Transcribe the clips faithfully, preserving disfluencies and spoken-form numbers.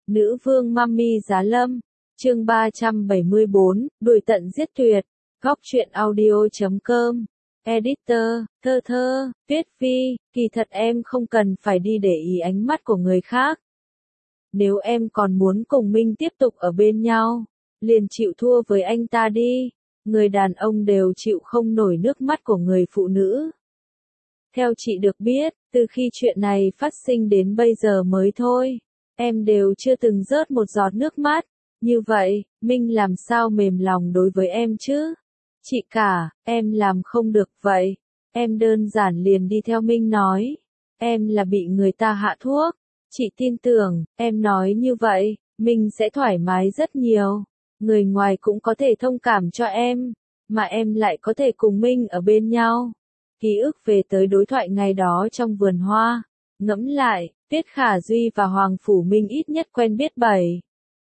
Nữ vương Mami Giá Lâm, chương ba trăm bảy mươi bốn, đuổi tận giết tuyệt, góc truyện audio chấm com, editor, thơ thơ, Tuyết Phi, kỳ thật em không cần phải đi để ý ánh mắt của người khác. Nếu em còn muốn cùng Minh tiếp tục ở bên nhau, liền chịu thua với anh ta đi, người đàn ông đều chịu không nổi nước mắt của người phụ nữ. Theo chị được biết, từ khi chuyện này phát sinh đến bây giờ mới thôi, em đều chưa từng rớt một giọt nước mắt. Như vậy, Minh làm sao mềm lòng đối với em chứ? Chị cả, em làm không được vậy. Em đơn giản liền đi theo Minh nói. Em là bị người ta hạ thuốc. Chị tin tưởng, em nói như vậy, Minh sẽ thoải mái rất nhiều. Người ngoài cũng có thể thông cảm cho em, mà em lại có thể cùng Minh ở bên nhau. Ký ức về tới đối thoại ngày đó trong vườn hoa. Ngẫm lại, Tiết Khả Duy và Hoàng Phủ Minh ít nhất quen biết bảy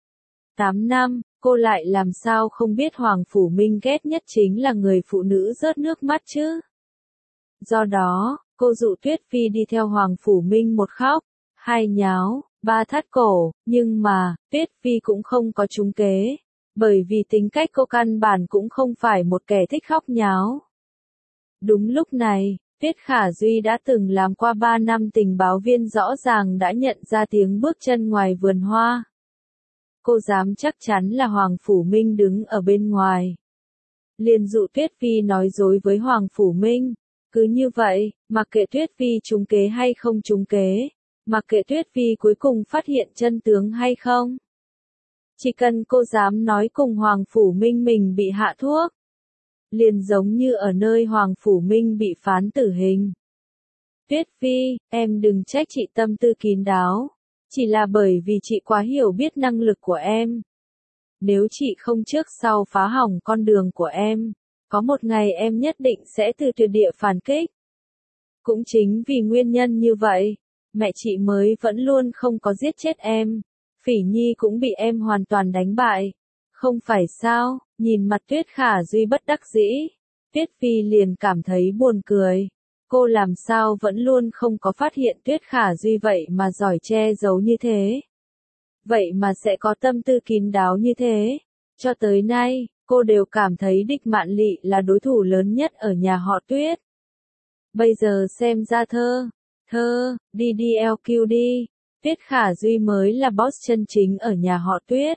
tám năm, cô lại làm sao không biết Hoàng Phủ Minh ghét nhất chính là người phụ nữ rớt nước mắt chứ. Do đó, cô dụ Tuyết Phi đi theo Hoàng Phủ Minh một khóc, hai nháo, ba thắt cổ, nhưng mà, Tuyết Phi cũng không có trúng kế, bởi vì tính cách cô căn bản cũng không phải một kẻ thích khóc nháo. Đúng lúc này, Tiết Khả Duy đã từng làm qua ba năm tình báo viên rõ ràng đã nhận ra tiếng bước chân ngoài vườn hoa. Cô dám chắc chắn là Hoàng Phủ Minh đứng ở bên ngoài. Liền dụ Tuyết Phi nói dối với Hoàng Phủ Minh. Cứ như vậy, mặc kệ Tuyết Phi trúng kế hay không trúng kế, mặc kệ Tuyết Phi cuối cùng phát hiện chân tướng hay không. Chỉ cần cô dám nói cùng Hoàng Phủ Minh mình bị hạ thuốc. Liền giống như ở nơi Hoàng Phủ Minh bị phán tử hình. Tuyết Phi, em đừng trách chị tâm tư kín đáo. Chỉ là bởi vì chị quá hiểu biết năng lực của em. Nếu chị không trước sau phá hỏng con đường của em, có một ngày em nhất định sẽ từ tuyệt địa phản kích. Cũng chính vì nguyên nhân như vậy, mẹ chị mới vẫn luôn không có giết chết em. Phỉ Nhi cũng bị em hoàn toàn đánh bại. Không phải sao, nhìn mặt Tuyết Khả Duy bất đắc dĩ, Tuyết Phi liền cảm thấy buồn cười. Cô làm sao vẫn luôn không có phát hiện Tuyết Khả Duy vậy mà giỏi che giấu như thế. Vậy mà sẽ có tâm tư kín đáo như thế. Cho tới nay, cô đều cảm thấy Địch Mạn Lị là đối thủ lớn nhất ở nhà họ Tuyết. Bây giờ xem ra thơ, thơ, đi đi eo kiu đi, Tuyết Khả Duy mới là boss chân chính ở nhà họ Tuyết.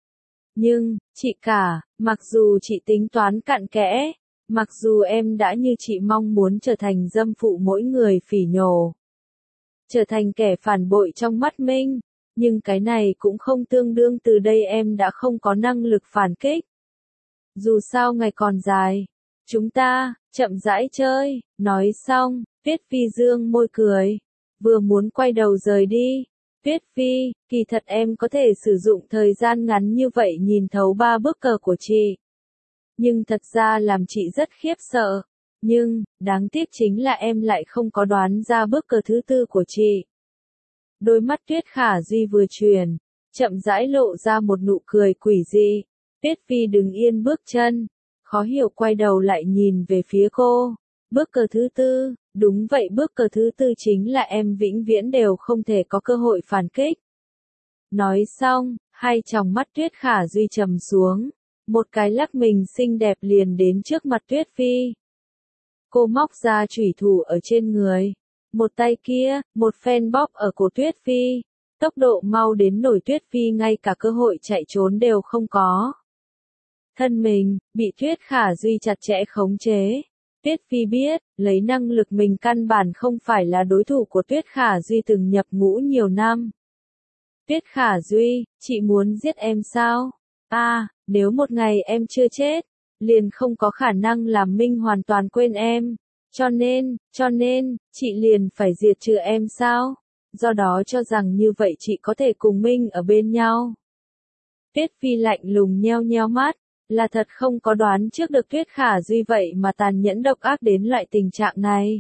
Nhưng, chị cả, mặc dù chị tính toán cặn kẽ, mặc dù em đã như chị mong muốn trở thành dâm phụ mỗi người phỉ nhổ, trở thành kẻ phản bội trong mắt Minh, nhưng cái này cũng không tương đương từ đây em đã không có năng lực phản kích. Dù sao ngày còn dài, chúng ta, chậm rãi chơi, nói xong, Tuyết Phi dương môi cười, vừa muốn quay đầu rời đi. Tuyết Phi, kỳ thật em có thể sử dụng thời gian ngắn như vậy nhìn thấu ba bước cờ của chị. Nhưng thật ra làm chị rất khiếp sợ. Nhưng, đáng tiếc chính là em lại không có đoán ra bước cờ thứ tư của chị. Đôi mắt Tuyết Khả Duy vừa chuyển, chậm rãi lộ ra một nụ cười quỷ dị. Tuyết Phi đứng yên bước chân, khó hiểu quay đầu lại nhìn về phía cô. Bước cờ thứ tư, đúng vậy bước cờ thứ tư chính là em vĩnh viễn đều không thể có cơ hội phản kích. Nói xong, hai tròng mắt Tuyết Khả Duy trầm xuống, một cái lắc mình xinh đẹp liền đến trước mặt Tuyết Phi. Cô móc ra chủy thủ ở trên người, một tay kia, một phen bóp ở cổ Tuyết Phi, tốc độ mau đến nổi Tuyết Phi ngay cả cơ hội chạy trốn đều không có. Thân mình, bị Tuyết Khả Duy chặt chẽ khống chế. Tuyết Phi biết, lấy năng lực mình căn bản không phải là đối thủ của Tuyết Khả Duy từng nhập ngũ nhiều năm. Tuyết Khả Duy, chị muốn giết em sao? À, nếu một ngày em chưa chết, liền không có khả năng làm Minh hoàn toàn quên em. Cho nên, cho nên, chị liền phải diệt trừ em sao? Do đó cho rằng như vậy chị có thể cùng Minh ở bên nhau. Tuyết Phi lạnh lùng nheo nheo mắt. Là thật không có đoán trước được Tuyết Khả Duy vậy mà tàn nhẫn độc ác đến loại tình trạng này.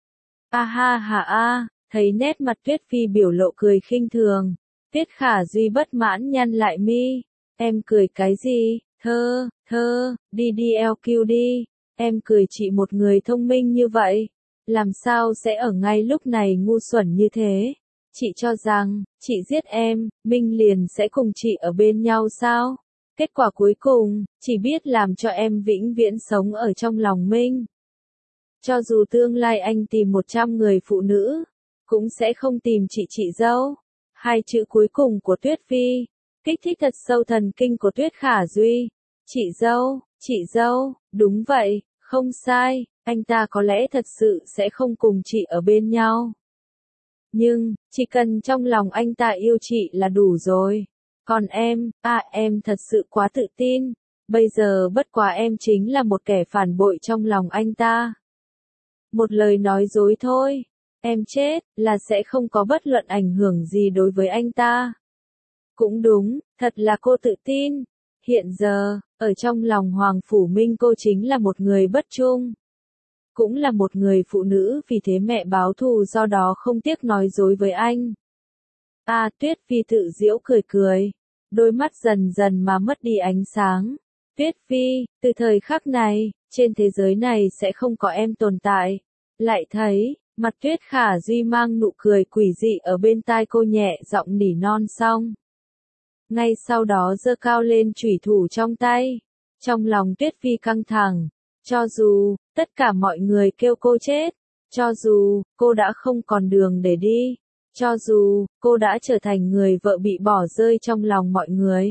A ha ha a, thấy nét mặt Tuyết Phi biểu lộ cười khinh thường. Tuyết Khả Duy bất mãn nhăn lại mi. Em cười cái gì, thơ, thơ, đi đi eo kiu đi. Em cười chị một người thông minh như vậy. Làm sao sẽ ở ngay lúc này ngu xuẩn như thế. Chị cho rằng, chị giết em, Minh liền sẽ cùng chị ở bên nhau sao? Kết quả cuối cùng, chỉ biết làm cho em vĩnh viễn sống ở trong lòng Minh. Cho dù tương lai anh tìm một trăm người phụ nữ, cũng sẽ không tìm chị chị dâu. Hai chữ cuối cùng của Tuyết Phi, kích thích thật sâu thần kinh của Tuyết Khả Duy. Chị dâu, chị dâu, đúng vậy, không sai, anh ta có lẽ thật sự sẽ không cùng chị ở bên nhau. Nhưng, chỉ cần trong lòng anh ta yêu chị là đủ rồi. Còn em, à em thật sự quá tự tin. Bây giờ bất quá em chính là một kẻ phản bội trong lòng anh ta. Một lời nói dối thôi. Em chết, là sẽ không có bất luận ảnh hưởng gì đối với anh ta. Cũng đúng, thật là cô tự tin. Hiện giờ, ở trong lòng Hoàng Phủ Minh cô chính là một người bất trung. Cũng là một người phụ nữ vì thế mẹ báo thù do đó không tiếc nói dối với anh. À Tuyết Phi tự giễu cười cười. Đôi mắt dần dần mà mất đi ánh sáng. Tuyết Phi, từ thời khắc này, trên thế giới này sẽ không có em tồn tại. Lại thấy, mặt Tuyết Khả Duy mang nụ cười quỷ dị ở bên tai cô nhẹ giọng nỉ non xong. Ngay sau đó giơ cao lên chủy thủ trong tay. Trong lòng Tuyết Phi căng thẳng. Cho dù, tất cả mọi người kêu cô chết. Cho dù, cô đã không còn đường để đi. Cho dù, cô đã trở thành người vợ bị bỏ rơi trong lòng mọi người.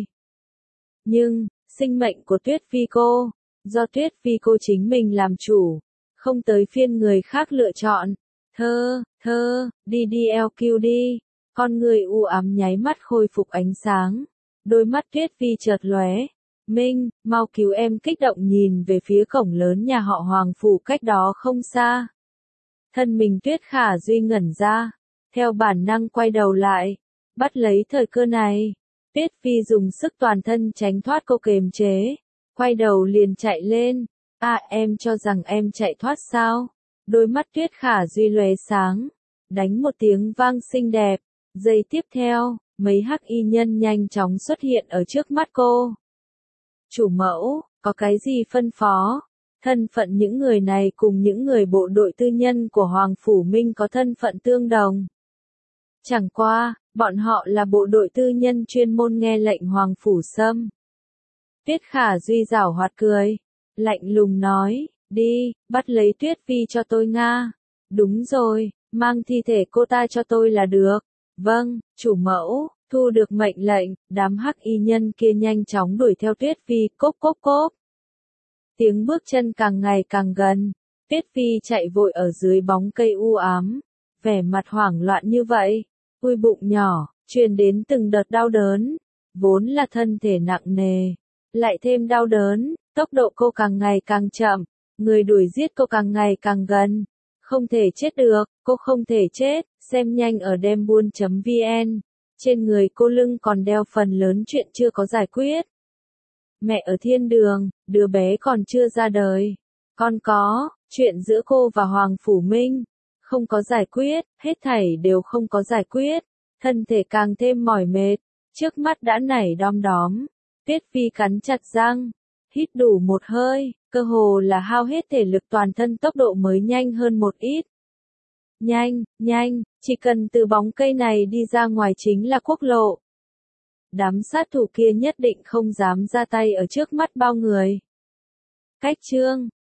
Nhưng, sinh mệnh của Tuyết Phi cô, do Tuyết Phi cô chính mình làm chủ, không tới phiên người khác lựa chọn. Thơ, thơ, đi đi eo kiu đi. Con người u ám nháy mắt khôi phục ánh sáng. Đôi mắt Tuyết Phi chợt lóe. Minh, mau cứu em, kích động nhìn về phía cổng lớn nhà họ Hoàng Phủ cách đó không xa. Thân mình Tuyết Khả Duy ngẩn ra. Theo bản năng quay đầu lại. Bắt lấy thời cơ này. Tuyết Phi dùng sức toàn thân tránh thoát cô kềm chế. Quay đầu liền chạy lên. À em cho rằng em chạy thoát sao? Đôi mắt Tuyết Khả Duy lóe sáng. Đánh một tiếng vang xinh đẹp. Giây tiếp theo, mấy hắc y nhân nhanh chóng xuất hiện ở trước mắt cô. Chủ mẫu, có cái gì phân phó? Thân phận những người này cùng những người bộ đội tư nhân của Hoàng Phủ Minh có thân phận tương đồng. Chẳng qua, bọn họ là bộ đội tư nhân chuyên môn nghe lệnh Hoàng Phủ Sâm. Tuyết Khả Duy giảo hoạt cười, lạnh lùng nói, đi, bắt lấy Tuyết Phi cho tôi Nga. Đúng rồi, mang thi thể cô ta cho tôi là được. Vâng, chủ mẫu. Thu được mệnh lệnh, đám hắc y nhân kia nhanh chóng đuổi theo Tuyết Phi, cốp cốp cốp. Tiếng bước chân càng ngày càng gần, Tuyết Phi chạy vội ở dưới bóng cây u ám, vẻ mặt hoảng loạn như vậy, ui bụng nhỏ, truyền đến từng đợt đau đớn, vốn là thân thể nặng nề, lại thêm đau đớn, tốc độ cô càng ngày càng chậm, người đuổi giết cô càng ngày càng gần. Không thể chết được, cô không thể chết, xem nhanh ở dembuôn.vn. Trên người cô lưng còn đeo phần lớn chuyện chưa có giải quyết. Mẹ ở thiên đường, đứa bé còn chưa ra đời. Còn có, chuyện giữa cô và Hoàng Phủ Minh. Không có giải quyết, hết thảy đều không có giải quyết. Thân thể càng thêm mỏi mệt. Trước mắt đã nảy đom đóm. Tuyết Phi cắn chặt răng. Hít đủ một hơi, cơ hồ là hao hết thể lực toàn thân tốc độ mới nhanh hơn một ít. Nhanh, nhanh, chỉ cần từ bóng cây này đi ra ngoài chính là quốc lộ. Đám sát thủ kia nhất định không dám ra tay ở trước mắt bao người. Cách chương